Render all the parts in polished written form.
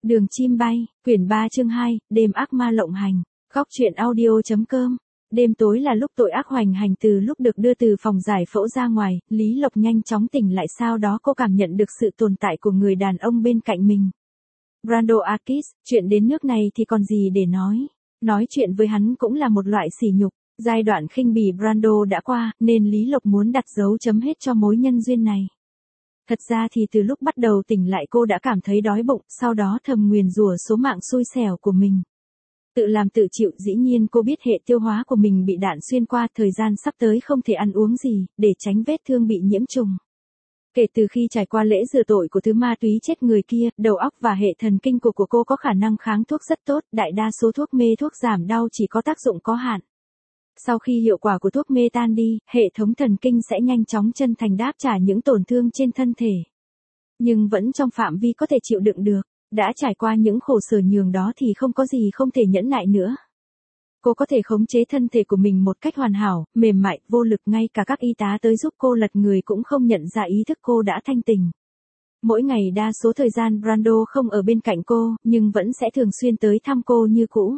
Đường chim bay, quyển 3 chương 2, đêm ác ma lộng hành, góc truyện audio.com. Đêm tối là lúc tội ác hoành hành. Từ lúc được đưa từ phòng giải phẫu ra ngoài, Lý Lộc nhanh chóng tỉnh lại, sau đó cô cảm nhận được sự tồn tại của người đàn ông bên cạnh mình. Brando Akis, chuyện đến nước này thì còn gì để nói. Nói chuyện với hắn cũng là một loại sỉ nhục. Giai đoạn khinh bỉ Brando đã qua, nên Lý Lộc muốn đặt dấu chấm hết cho mối nhân duyên này. Thật ra thì từ lúc bắt đầu tỉnh lại cô đã cảm thấy đói bụng, sau đó thầm nguyền rủa số mạng xui xẻo của mình. Tự làm tự chịu, dĩ nhiên cô biết hệ tiêu hóa của mình bị đạn xuyên qua, thời gian sắp tới không thể ăn uống gì, để tránh vết thương bị nhiễm trùng. Kể từ khi trải qua lễ rửa tội của thứ ma túy chết người kia, đầu óc và hệ thần kinh của cô có khả năng kháng thuốc rất tốt, đại đa số thuốc mê thuốc giảm đau chỉ có tác dụng có hạn. Sau khi hiệu quả của thuốc mê tan đi, hệ thống thần kinh sẽ nhanh chóng chân thành đáp trả những tổn thương trên thân thể. Nhưng vẫn trong phạm vi có thể chịu đựng được, đã trải qua những khổ sở nhường đó thì không có gì không thể nhẫn nại nữa. Cô có thể khống chế thân thể của mình một cách hoàn hảo, mềm mại, vô lực, ngay cả các y tá tới giúp cô lật người cũng không nhận ra ý thức cô đã thanh tỉnh. Mỗi ngày đa số thời gian Brando không ở bên cạnh cô, nhưng vẫn sẽ thường xuyên tới thăm cô như cũ.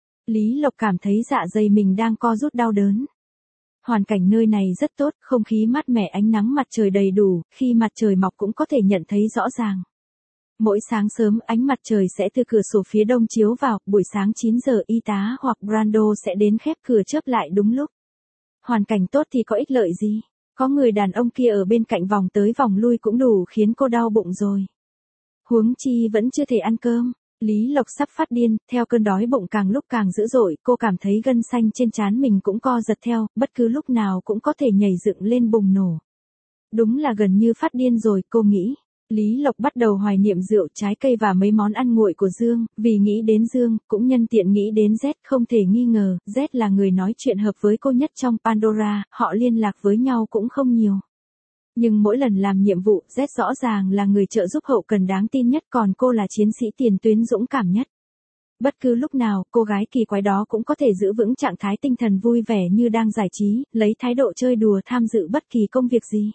Lý Lộc cảm thấy dạ dày mình đang co rút đau đớn. Hoàn cảnh nơi này rất tốt, không khí mát mẻ, ánh nắng mặt trời đầy đủ, khi mặt trời mọc cũng có thể nhận thấy rõ ràng. Mỗi sáng sớm ánh mặt trời sẽ từ cửa sổ phía đông chiếu vào, buổi sáng 9 giờ y tá hoặc Brando sẽ đến khép cửa chớp lại đúng lúc. Hoàn cảnh tốt thì có ích lợi gì? Có người đàn ông kia ở bên cạnh vòng tới vòng lui cũng đủ khiến cô đau bụng rồi. Huống chi vẫn chưa thể ăn cơm. Lý Lộc sắp phát điên, theo cơn đói bụng càng lúc càng dữ dội, cô cảm thấy gân xanh trên trán mình cũng co giật theo, bất cứ lúc nào cũng có thể nhảy dựng lên bùng nổ. Đúng là gần như phát điên rồi, cô nghĩ. Lý Lộc bắt đầu hoài niệm rượu, trái cây và mấy món ăn nguội của Dương, vì nghĩ đến Dương, cũng nhân tiện nghĩ đến Z, không thể nghi ngờ, Z là người nói chuyện hợp với cô nhất trong Pandora, họ liên lạc với nhau cũng không nhiều. Nhưng mỗi lần làm nhiệm vụ, Z rõ ràng là người trợ giúp hậu cần đáng tin nhất, còn cô là chiến sĩ tiền tuyến dũng cảm nhất. Bất cứ lúc nào, cô gái kỳ quái đó cũng có thể giữ vững trạng thái tinh thần vui vẻ như đang giải trí, lấy thái độ chơi đùa tham dự bất kỳ công việc gì.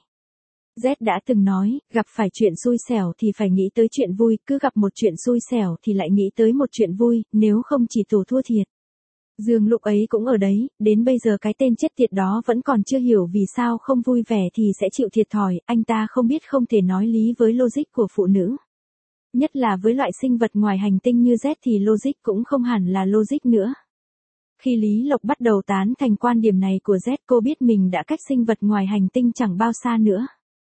Z đã từng nói, gặp phải chuyện xui xẻo thì phải nghĩ tới chuyện vui, cứ gặp một chuyện xui xẻo thì lại nghĩ tới một chuyện vui, nếu không chỉ tổ thua thiệt. Dương lúc ấy cũng ở đấy, đến bây giờ cái tên chết tiệt đó vẫn còn chưa hiểu vì sao không vui vẻ thì sẽ chịu thiệt thòi, anh ta không biết không thể nói lý với logic của phụ nữ. Nhất là với loại sinh vật ngoài hành tinh như Z thì logic cũng không hẳn là logic nữa. Khi Lý Lộc bắt đầu tán thành quan điểm này của Z, cô biết mình đã cách sinh vật ngoài hành tinh chẳng bao xa nữa.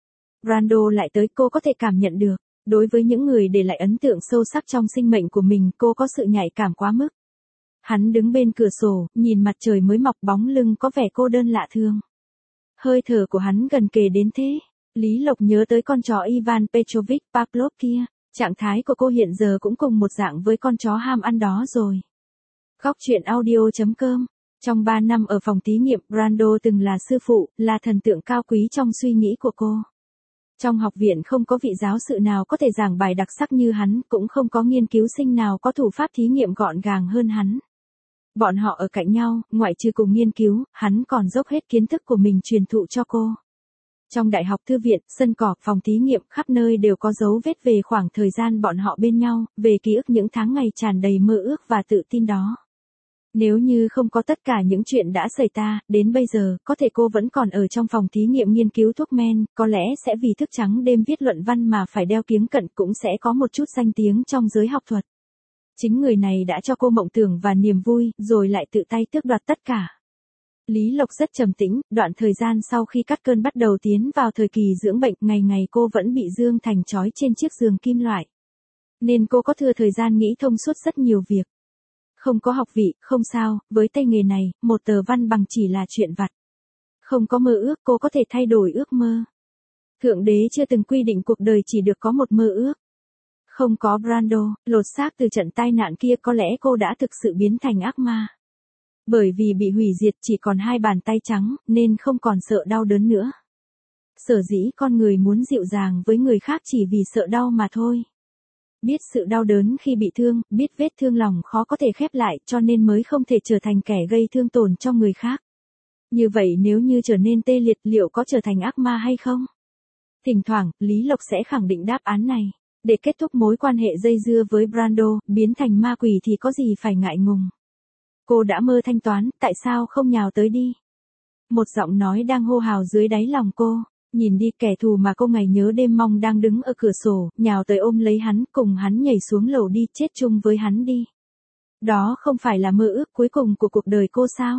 Brando lại tới, cô có thể cảm nhận được. Đối với những người để lại ấn tượng sâu sắc trong sinh mệnh của mình, cô có sự nhạy cảm quá mức. Hắn đứng bên cửa sổ, nhìn mặt trời mới mọc, bóng lưng có vẻ cô đơn lạ thường. Hơi thở của hắn gần kề đến thế. Lý Lộc nhớ tới con chó Ivan Petrovich Pavlov kia. Trạng thái của cô hiện giờ cũng cùng một dạng với con chó ham ăn đó rồi. Góc truyện audio.com. Trong 3 năm ở phòng thí nghiệm, Brando từng là sư phụ, là thần tượng cao quý trong suy nghĩ của cô. Trong học viện không có vị giáo sự nào có thể giảng bài đặc sắc như hắn, cũng không có nghiên cứu sinh nào có thủ pháp thí nghiệm gọn gàng hơn hắn. Bọn họ ở cạnh nhau, ngoại trừ cùng nghiên cứu, hắn còn dốc hết kiến thức của mình truyền thụ cho cô. Trong đại học, thư viện, sân cỏ, phòng thí nghiệm, khắp nơi đều có dấu vết về khoảng thời gian bọn họ bên nhau, về ký ức những tháng ngày tràn đầy mơ ước và tự tin đó. Nếu như không có tất cả những chuyện đã xảy ra, đến bây giờ, có thể cô vẫn còn ở trong phòng thí nghiệm nghiên cứu thuốc men, có lẽ sẽ vì thức trắng đêm viết luận văn mà phải đeo kiếng cận, cũng sẽ có một chút danh tiếng trong giới học thuật. Chính người này đã cho cô mộng tưởng và niềm vui, rồi lại tự tay tước đoạt tất cả. Lý Lộc rất trầm tĩnh, đoạn thời gian sau khi cắt cơn bắt đầu tiến vào thời kỳ dưỡng bệnh, ngày ngày cô vẫn bị Dương Thành trói trên chiếc giường kim loại. Nên cô có thừa thời gian nghĩ thông suốt rất nhiều việc. Không có học vị, không sao, với tay nghề này, một tờ văn bằng chỉ là chuyện vặt. Không có mơ ước, cô có thể thay đổi ước mơ. Thượng đế chưa từng quy định cuộc đời chỉ được có một mơ ước. Không có Brando, lột xác từ trận tai nạn kia, có lẽ cô đã thực sự biến thành ác ma. Bởi vì bị hủy diệt chỉ còn 2 bàn tay trắng, nên không còn sợ đau đớn nữa. Sở dĩ con người muốn dịu dàng với người khác chỉ vì sợ đau mà thôi. Biết sự đau đớn khi bị thương, biết vết thương lòng khó có thể khép lại, cho nên mới không thể trở thành kẻ gây thương tổn cho người khác. Như vậy nếu như trở nên tê liệt, liệu có trở thành ác ma hay không? Thỉnh thoảng, Lý Lộc sẽ khẳng định đáp án này. Để kết thúc mối quan hệ dây dưa với Brando, biến thành ma quỷ thì có gì phải ngại ngùng. Cô đã mơ thanh toán, tại sao không nhào tới đi? Một giọng nói đang hô hào dưới đáy lòng cô. Nhìn đi, kẻ thù mà cô ngày nhớ đêm mong đang đứng ở cửa sổ, nhào tới ôm lấy hắn, cùng hắn nhảy xuống lầu đi, chết chung với hắn đi. Đó không phải là mơ ước cuối cùng của cuộc đời cô sao?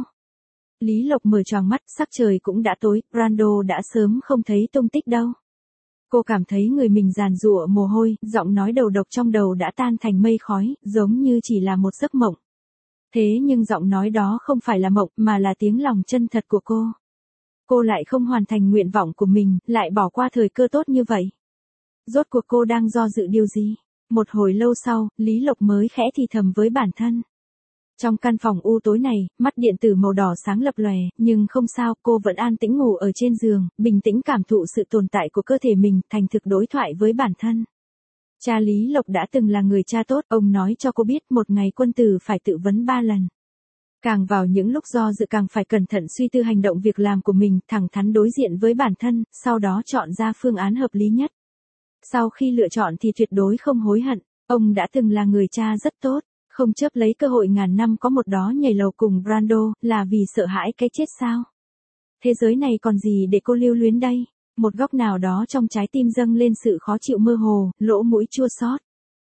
Lý Lộc mở choàng mắt, sắc trời cũng đã tối, Brando đã sớm không thấy tung tích đâu. Cô cảm thấy người mình giàn giụa mồ hôi, giọng nói đầu độc trong đầu đã tan thành mây khói, giống như chỉ là một giấc mộng. Thế nhưng giọng nói đó không phải là mộng, mà là tiếng lòng chân thật của cô. Cô lại không hoàn thành nguyện vọng của mình, lại bỏ qua thời cơ tốt như vậy. Rốt cuộc cô đang do dự điều gì? Một hồi lâu sau, Lý Lộc mới khẽ thì thầm với bản thân. Trong căn phòng u tối này, mắt điện tử màu đỏ sáng lập lòe, nhưng không sao, cô vẫn an tĩnh ngủ ở trên giường, bình tĩnh cảm thụ sự tồn tại của cơ thể mình, thành thực đối thoại với bản thân. Cha Lý Lộc đã từng là người cha tốt, ông nói cho cô biết một ngày quân tử phải tự vấn 3 lần. Càng vào những lúc do dự càng phải cẩn thận suy tư hành động việc làm của mình, thẳng thắn đối diện với bản thân, sau đó chọn ra phương án hợp lý nhất. Sau khi lựa chọn thì tuyệt đối không hối hận, ông đã từng là người cha rất tốt, không chớp lấy cơ hội ngàn năm có một đó nhảy lầu cùng Brando, là vì sợ hãi cái chết sao? Thế giới này còn gì để cô lưu luyến đây? Một góc nào đó trong trái tim dâng lên sự khó chịu mơ hồ, lỗ mũi chua xót.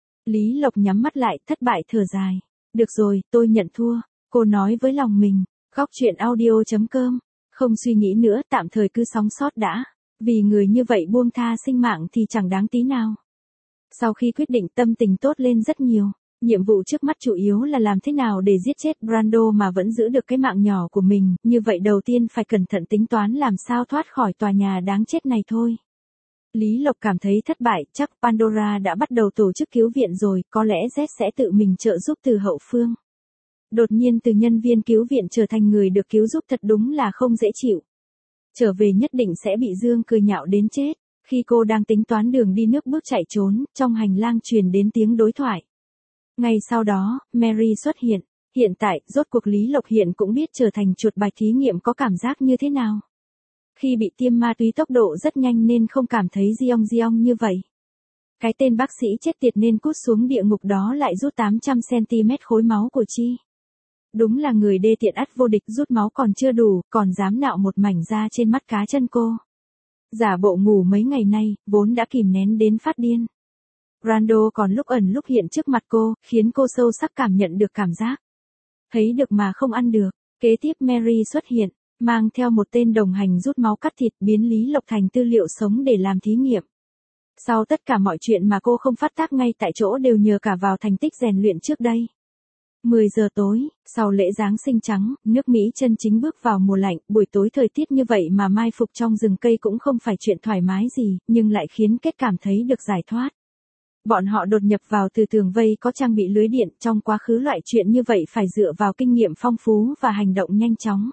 Lý Lộc nhắm mắt lại, thất bại thở dài. Được rồi, tôi nhận thua, cô nói với lòng mình. Góc truyện audio.com. Không suy nghĩ nữa, tạm thời cứ sống sót đã. Vì người như vậy buông tha sinh mạng thì chẳng đáng tí nào. Sau khi quyết định, tâm tình tốt lên rất nhiều. Nhiệm vụ trước mắt chủ yếu là làm thế nào để giết chết Brando mà vẫn giữ được cái mạng nhỏ của mình, như vậy đầu tiên phải cẩn thận tính toán làm sao thoát khỏi tòa nhà đáng chết này thôi. Lý Lộc cảm thấy thất bại, chắc Pandora đã bắt đầu tổ chức cứu viện rồi, có lẽ Z sẽ tự mình trợ giúp từ hậu phương. Đột nhiên từ nhân viên cứu viện trở thành người được cứu giúp thật đúng là không dễ chịu. Trở về nhất định sẽ bị Dương cười nhạo đến chết. Khi cô đang tính toán đường đi nước bước chạy trốn, trong hành lang truyền đến tiếng đối thoại. Ngay sau đó, Mary xuất hiện. Hiện tại, rốt cuộc Lý Lộc hiện cũng biết trở thành chuột bạch thí nghiệm có cảm giác như thế nào. Khi bị tiêm ma túy tốc độ rất nhanh nên không cảm thấy giong như vậy. Cái tên bác sĩ chết tiệt nên cút xuống địa ngục đó lại rút 800cm khối máu của Chi. Đúng là người đê tiện ắt vô địch, rút máu còn chưa đủ, còn dám nạo một mảnh da trên mắt cá chân cô. Giả bộ ngủ mấy ngày nay, vốn đã kìm nén đến phát điên. Brando còn lúc ẩn lúc hiện trước mặt cô, khiến cô sâu sắc cảm nhận được cảm giác. Thấy được mà không ăn được. Kế tiếp Mary xuất hiện, mang theo một tên đồng hành rút máu cắt thịt, biến Lý Lộc thành tư liệu sống để làm thí nghiệm. Sau tất cả mọi chuyện mà cô không phát tác ngay tại chỗ đều nhờ cả vào thành tích rèn luyện trước đây. 10 giờ tối, sau lễ Giáng sinh trắng, nước Mỹ chân chính bước vào mùa lạnh, buổi tối thời tiết như vậy mà mai phục trong rừng cây cũng không phải chuyện thoải mái gì, nhưng lại khiến Kết cảm thấy được giải thoát. Bọn họ đột nhập vào từ tường vây có trang bị lưới điện, trong quá khứ loại chuyện như vậy phải dựa vào kinh nghiệm phong phú và hành động nhanh chóng.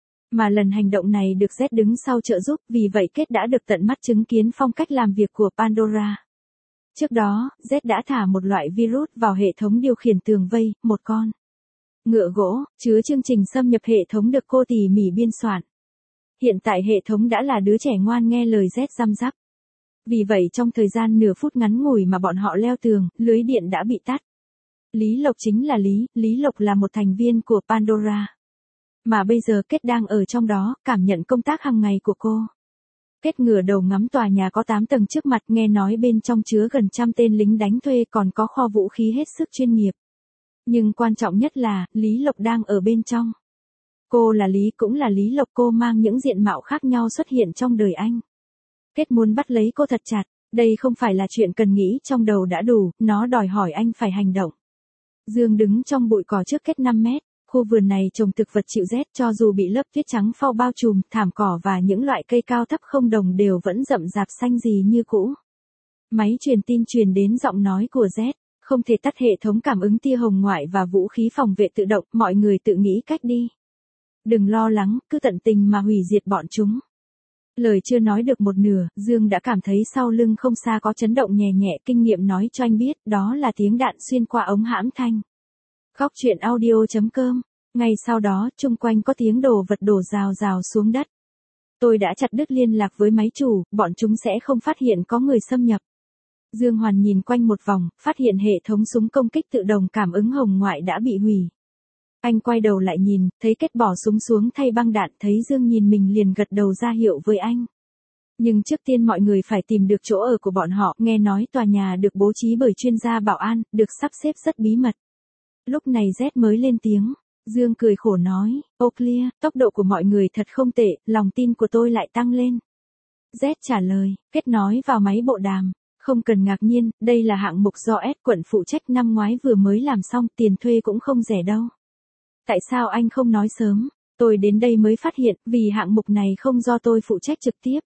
Mà lần hành động này được Z đứng sau trợ giúp, vì vậy Kết đã được tận mắt chứng kiến phong cách làm việc của Pandora. Trước đó, Z đã thả một loại virus vào hệ thống điều khiển tường vây, một con ngựa gỗ, chứa chương trình xâm nhập hệ thống được cô tỉ mỉ biên soạn. Hiện tại hệ thống đã là đứa trẻ ngoan nghe lời Z răm rắp. Vì vậy trong thời gian nửa phút ngắn ngủi mà bọn họ leo tường, lưới điện đã bị tắt. Lý Lộc chính là Lý Lộc là một thành viên của Pandora. Mà bây giờ Kết đang ở trong đó, cảm nhận công tác hàng ngày của cô. Kết ngửa đầu ngắm tòa nhà có 8 tầng trước mặt, nghe nói bên trong chứa gần 100 tên lính đánh thuê, còn có kho vũ khí hết sức chuyên nghiệp. Nhưng quan trọng nhất là, Lý Lộc đang ở bên trong. Cô là Lý cũng là Lý Lộc, cô mang những diện mạo khác nhau xuất hiện trong đời anh. Kết muốn bắt lấy cô thật chặt, đây không phải là chuyện cần nghĩ trong đầu đã đủ, nó đòi hỏi anh phải hành động. Dương đứng trong bụi cỏ trước Kết 5 mét, khu vườn này trồng thực vật chịu rét, cho dù bị lớp tuyết trắng phao bao trùm, thảm cỏ và những loại cây cao thấp không đồng đều vẫn rậm rạp xanh gì như cũ. Máy truyền tin truyền đến giọng nói của Z, không thể tắt hệ thống cảm ứng tia hồng ngoại và vũ khí phòng vệ tự động, mọi người tự nghĩ cách đi. Đừng lo lắng, cứ tận tình mà hủy diệt bọn chúng. Lời chưa nói được một nửa, Dương đã cảm thấy sau lưng không xa có chấn động nhẹ nhẹ, kinh nghiệm nói cho anh biết, đó là tiếng đạn xuyên qua ống hãm thanh. Góc truyện audio.com. Ngay sau đó, chung quanh có tiếng đồ vật đổ rào rào xuống đất. Tôi đã chặt đứt liên lạc với máy chủ, bọn chúng sẽ không phát hiện có người xâm nhập. Dương Hoàn nhìn quanh một vòng, phát hiện hệ thống súng công kích tự động cảm ứng hồng ngoại đã bị hủy. Anh quay đầu lại nhìn, thấy Kết bỏ súng xuống thay băng đạn, thấy Dương nhìn mình liền gật đầu ra hiệu với anh. Nhưng trước tiên mọi người phải tìm được chỗ ở của bọn họ, nghe nói tòa nhà được bố trí bởi chuyên gia bảo an, được sắp xếp rất bí mật. Lúc này Z mới lên tiếng. Dương cười khổ nói, Clear, tốc độ của mọi người thật không tệ, lòng tin của tôi lại tăng lên. Z trả lời, Kết nói vào máy bộ đàm. Không cần ngạc nhiên, đây là hạng mục do S quận phụ trách, năm ngoái vừa mới làm xong, tiền thuê cũng không rẻ đâu. Tại sao anh không nói sớm? Tôi đến đây mới phát hiện, vì hạng mục này không do tôi phụ trách trực tiếp.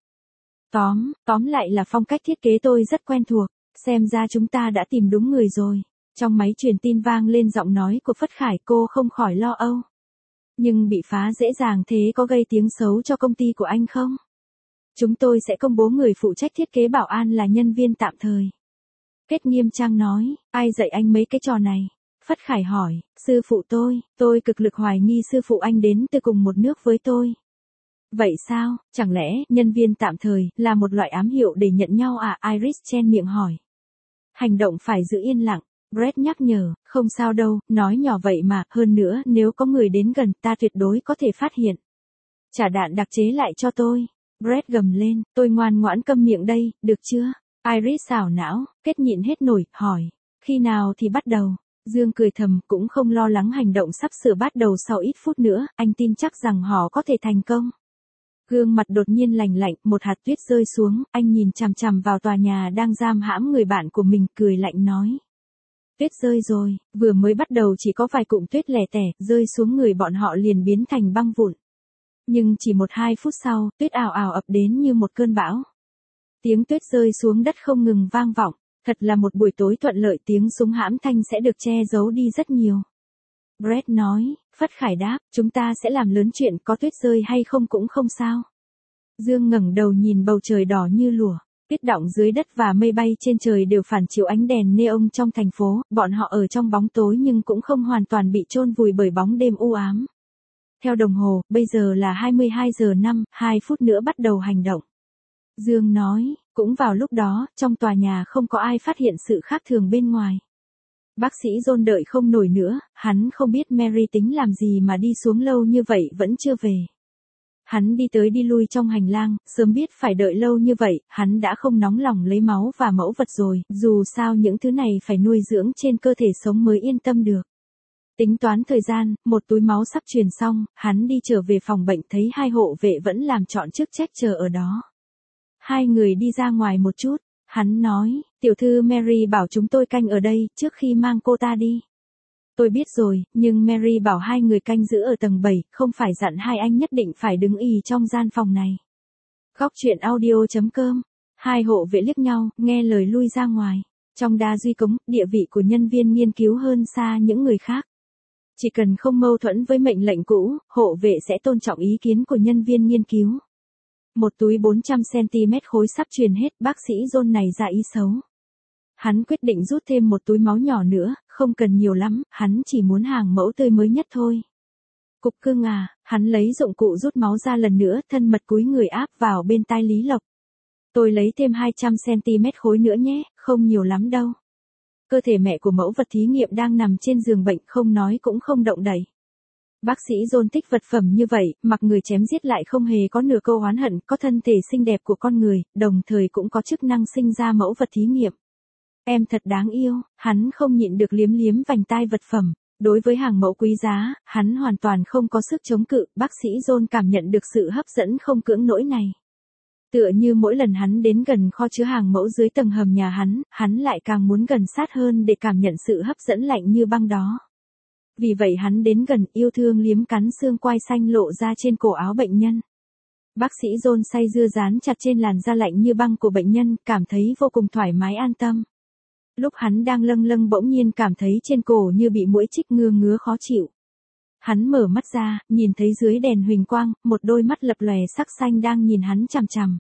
Tóm lại là phong cách thiết kế tôi rất quen thuộc, xem ra chúng ta đã tìm đúng người rồi. Trong máy truyền tin vang lên giọng nói của Phất Khải, cô không khỏi lo âu. Nhưng bị phá dễ dàng thế có gây tiếng xấu cho công ty của anh không? Chúng tôi sẽ công bố người phụ trách thiết kế bảo an là nhân viên tạm thời. Kết nghiêm trang nói, ai dạy anh mấy cái trò này? Phất Khải hỏi, sư phụ tôi cực lực hoài nghi sư phụ anh đến từ cùng một nước với tôi. Vậy sao, chẳng lẽ nhân viên tạm thời là một loại ám hiệu để nhận nhau à? Iris chen miệng hỏi. Hành động phải giữ yên lặng. Brett nhắc nhở, không sao đâu, nói nhỏ vậy mà, hơn nữa nếu có người đến gần ta tuyệt đối có thể phát hiện. Trả đạn đặc chế lại cho tôi. Brett gầm lên, tôi ngoan ngoãn câm miệng đây, được chưa? Iris xảo não, Kết nhịn hết nổi, hỏi, khi nào thì bắt đầu? Dương cười thầm, cũng không lo lắng hành động sắp sửa bắt đầu sau ít phút nữa, anh tin chắc rằng họ có thể thành công. Gương mặt đột nhiên lành lạnh, một hạt tuyết rơi xuống, anh nhìn chằm chằm vào tòa nhà đang giam hãm người bạn của mình, cười lạnh nói. Tuyết rơi rồi, vừa mới bắt đầu chỉ có vài cụm tuyết lẻ tẻ, rơi xuống người bọn họ liền biến thành băng vụn. Nhưng chỉ 1-2 phút sau, tuyết ào ào ập đến như một cơn bão. Tiếng tuyết rơi xuống đất không ngừng vang vọng, thật là một buổi tối thuận lợi, tiếng súng hãm thanh sẽ được che giấu đi rất nhiều. Brett nói, Phất Khải đáp, chúng ta sẽ làm lớn chuyện, có tuyết rơi hay không cũng không sao. Dương ngẩng đầu nhìn bầu trời đỏ như lụa, tuyết đọng dưới đất và mây bay trên trời đều phản chiếu ánh đèn neon trong thành phố, bọn họ ở trong bóng tối nhưng cũng không hoàn toàn bị chôn vùi bởi bóng đêm u ám. Theo đồng hồ, bây giờ là 22 giờ 5, 2 phút nữa bắt đầu hành động. Dương nói, cũng vào lúc đó, trong tòa nhà không có ai phát hiện sự khác thường bên ngoài. Bác sĩ John đợi không nổi nữa, hắn không biết Mary tính làm gì mà đi xuống lâu như vậy vẫn chưa về. Hắn đi tới đi lui trong hành lang, sớm biết phải đợi lâu như vậy, hắn đã không nóng lòng lấy máu và mẫu vật rồi, dù sao những thứ này phải nuôi dưỡng trên cơ thể sống mới yên tâm được. Tính toán thời gian, một túi máu sắp truyền xong, hắn đi trở về phòng bệnh thấy hai hộ vệ vẫn làm trọn chức trách chờ ở đó. Hai người đi ra ngoài một chút, hắn nói, tiểu thư Mary bảo chúng tôi canh ở đây trước khi mang cô ta đi. Tôi biết rồi, nhưng Mary bảo hai người canh giữ ở tầng 7, không phải dặn hai anh nhất định phải đứng ì trong gian phòng này. Góc truyện audio.com. Hai hộ vệ liếc nhau, nghe lời lui ra ngoài. Trong đa duy cống, địa vị của nhân viên nghiên cứu hơn xa những người khác. Chỉ cần không mâu thuẫn với mệnh lệnh cũ, hộ vệ sẽ tôn trọng ý kiến của nhân viên nghiên cứu. Một túi 400cm khối sắp truyền hết, bác sĩ John này ra ý xấu. Hắn quyết định rút thêm một túi máu nhỏ nữa, không cần nhiều lắm, hắn chỉ muốn hàng mẫu tươi mới nhất thôi. Cục cưng à, hắn lấy dụng cụ rút máu ra lần nữa, thân mật cúi người áp vào bên tai Lý Lộc. Tôi lấy thêm 200cm khối nữa nhé, không nhiều lắm đâu. Cơ thể mẹ của mẫu vật thí nghiệm đang nằm trên giường bệnh, không nói cũng không động đậy. Bác sĩ John thích vật phẩm như vậy, mặc người chém giết lại không hề có nửa câu oán hận, có thân thể xinh đẹp của con người, đồng thời cũng có chức năng sinh ra mẫu vật thí nghiệm. Em thật đáng yêu, hắn không nhịn được liếm liếm vành tai vật phẩm. Đối với hàng mẫu quý giá, hắn hoàn toàn không có sức chống cự, bác sĩ John cảm nhận được sự hấp dẫn không cưỡng nổi này. Tựa như mỗi lần hắn đến gần kho chứa hàng mẫu dưới tầng hầm nhà hắn lại càng muốn gần sát hơn để cảm nhận sự hấp dẫn lạnh như băng đó. Vì vậy hắn đến gần, yêu thương liếm cắn xương quai xanh lộ ra trên cổ áo bệnh nhân. Bác sĩ John say dưa dán chặt trên làn da lạnh như băng của bệnh nhân, cảm thấy vô cùng thoải mái an tâm. Lúc hắn đang lâng lâng bỗng nhiên cảm thấy trên cổ như bị muỗi chích, ngứa khó chịu. Hắn mở mắt ra, nhìn thấy dưới đèn huỳnh quang, một đôi mắt lập lòe sắc xanh đang nhìn hắn chằm chằm.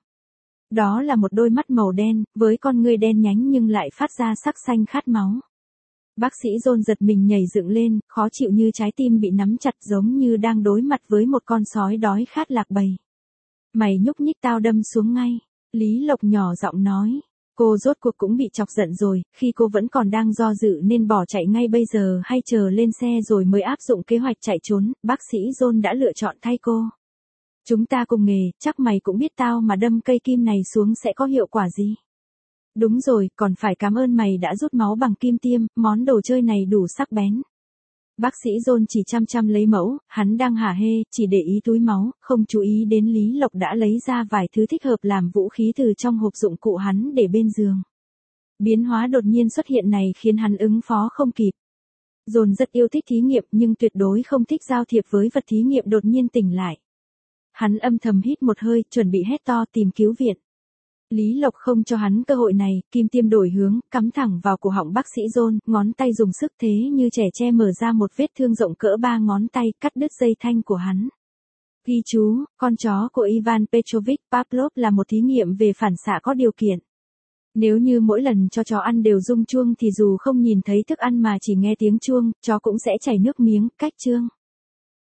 Đó là một đôi mắt màu đen, với con ngươi đen nhánh nhưng lại phát ra sắc xanh khát máu. Bác sĩ John giật mình nhảy dựng lên, khó chịu như trái tim bị nắm chặt, giống như đang đối mặt với một con sói đói khát lạc bầy. Mày nhúc nhích tao đâm xuống ngay. Lý Lộc nhỏ giọng nói. Cô rốt cuộc cũng bị chọc giận rồi, khi cô vẫn còn đang do dự nên bỏ chạy ngay bây giờ hay chờ lên xe rồi mới áp dụng kế hoạch chạy trốn, bác sĩ John đã lựa chọn thay cô. Chúng ta cùng nghề, chắc mày cũng biết tao mà đâm cây kim này xuống sẽ có hiệu quả gì. Đúng rồi, còn phải cảm ơn mày đã rút máu bằng kim tiêm, món đồ chơi này đủ sắc bén. Bác sĩ John chỉ chăm chăm lấy mẫu, hắn đang hả hê, chỉ để ý túi máu, không chú ý đến Lý Lộc đã lấy ra vài thứ thích hợp làm vũ khí từ trong hộp dụng cụ hắn để bên giường. Biến hóa đột nhiên xuất hiện này khiến hắn ứng phó không kịp. John rất yêu thích thí nghiệm nhưng tuyệt đối không thích giao thiệp với vật thí nghiệm đột nhiên tỉnh lại. Hắn âm thầm hít một hơi, chuẩn bị hét to tìm cứu viện. Lý Lộc không cho hắn cơ hội này, kim tiêm đổi hướng, cắm thẳng vào cổ họng bác sĩ John, ngón tay dùng sức thế như trẻ tre mở ra một vết thương rộng cỡ 3 ngón tay, cắt đứt dây thanh của hắn. Ghi chú, con chó của Ivan Petrovich Pavlov là một thí nghiệm về phản xạ có điều kiện. Nếu như mỗi lần cho chó ăn đều rung chuông thì dù không nhìn thấy thức ăn mà chỉ nghe tiếng chuông, chó cũng sẽ chảy nước miếng, cách chương.